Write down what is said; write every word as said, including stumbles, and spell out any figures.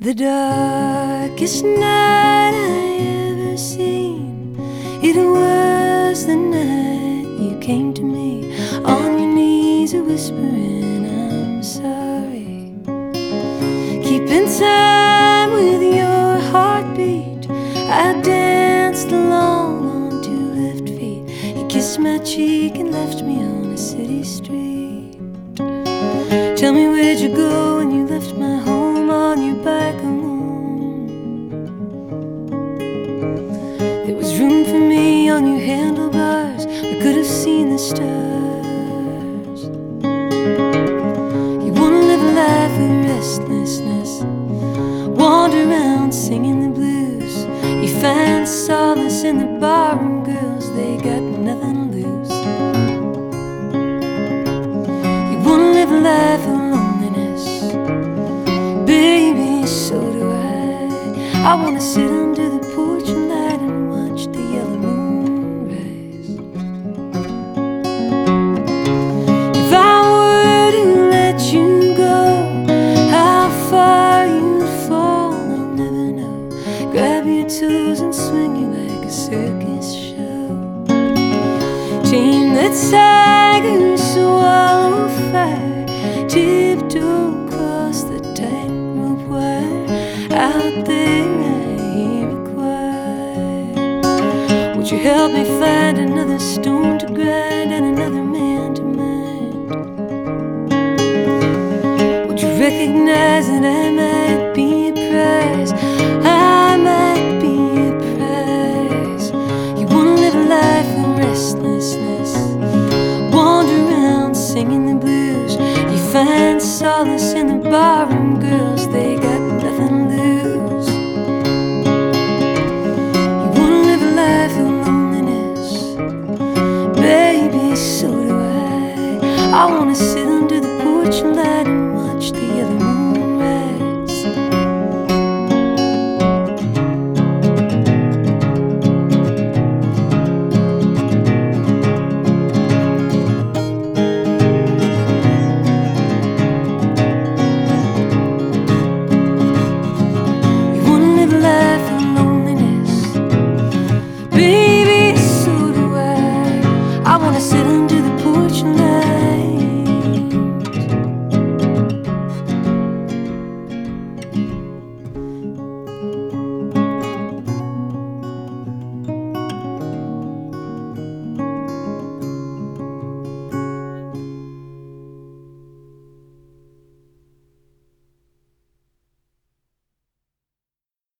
The darkest night I ever seen, it was the night you came to me. On your knees you're whispering, I'm sorry. Keeping time with your heartbeat, I danced along on two left feet. You kissed my cheek and left me on a city street. Tell me, where'd you go when you left my home on your bike alone? There was room for me on your handlebars, we could have seen the stars. You wanna live a life of restlessness, wander around singing the blues. You find solace in the barroom girls, they got nothing to lose. You wanna live a life of loneliness, baby, so do I. I wanna sit under the porch and light and watch the yellow moon rise. If I were to let you go, how far you'd fall, I'll never know. Grab your toes and swing you like a circus show. Tame the tiger, swallow fire, tiptoe across the tightrope wire. Out there I hear a choir. Would you help me find another stone to grind and another man to mind? Would you recognize that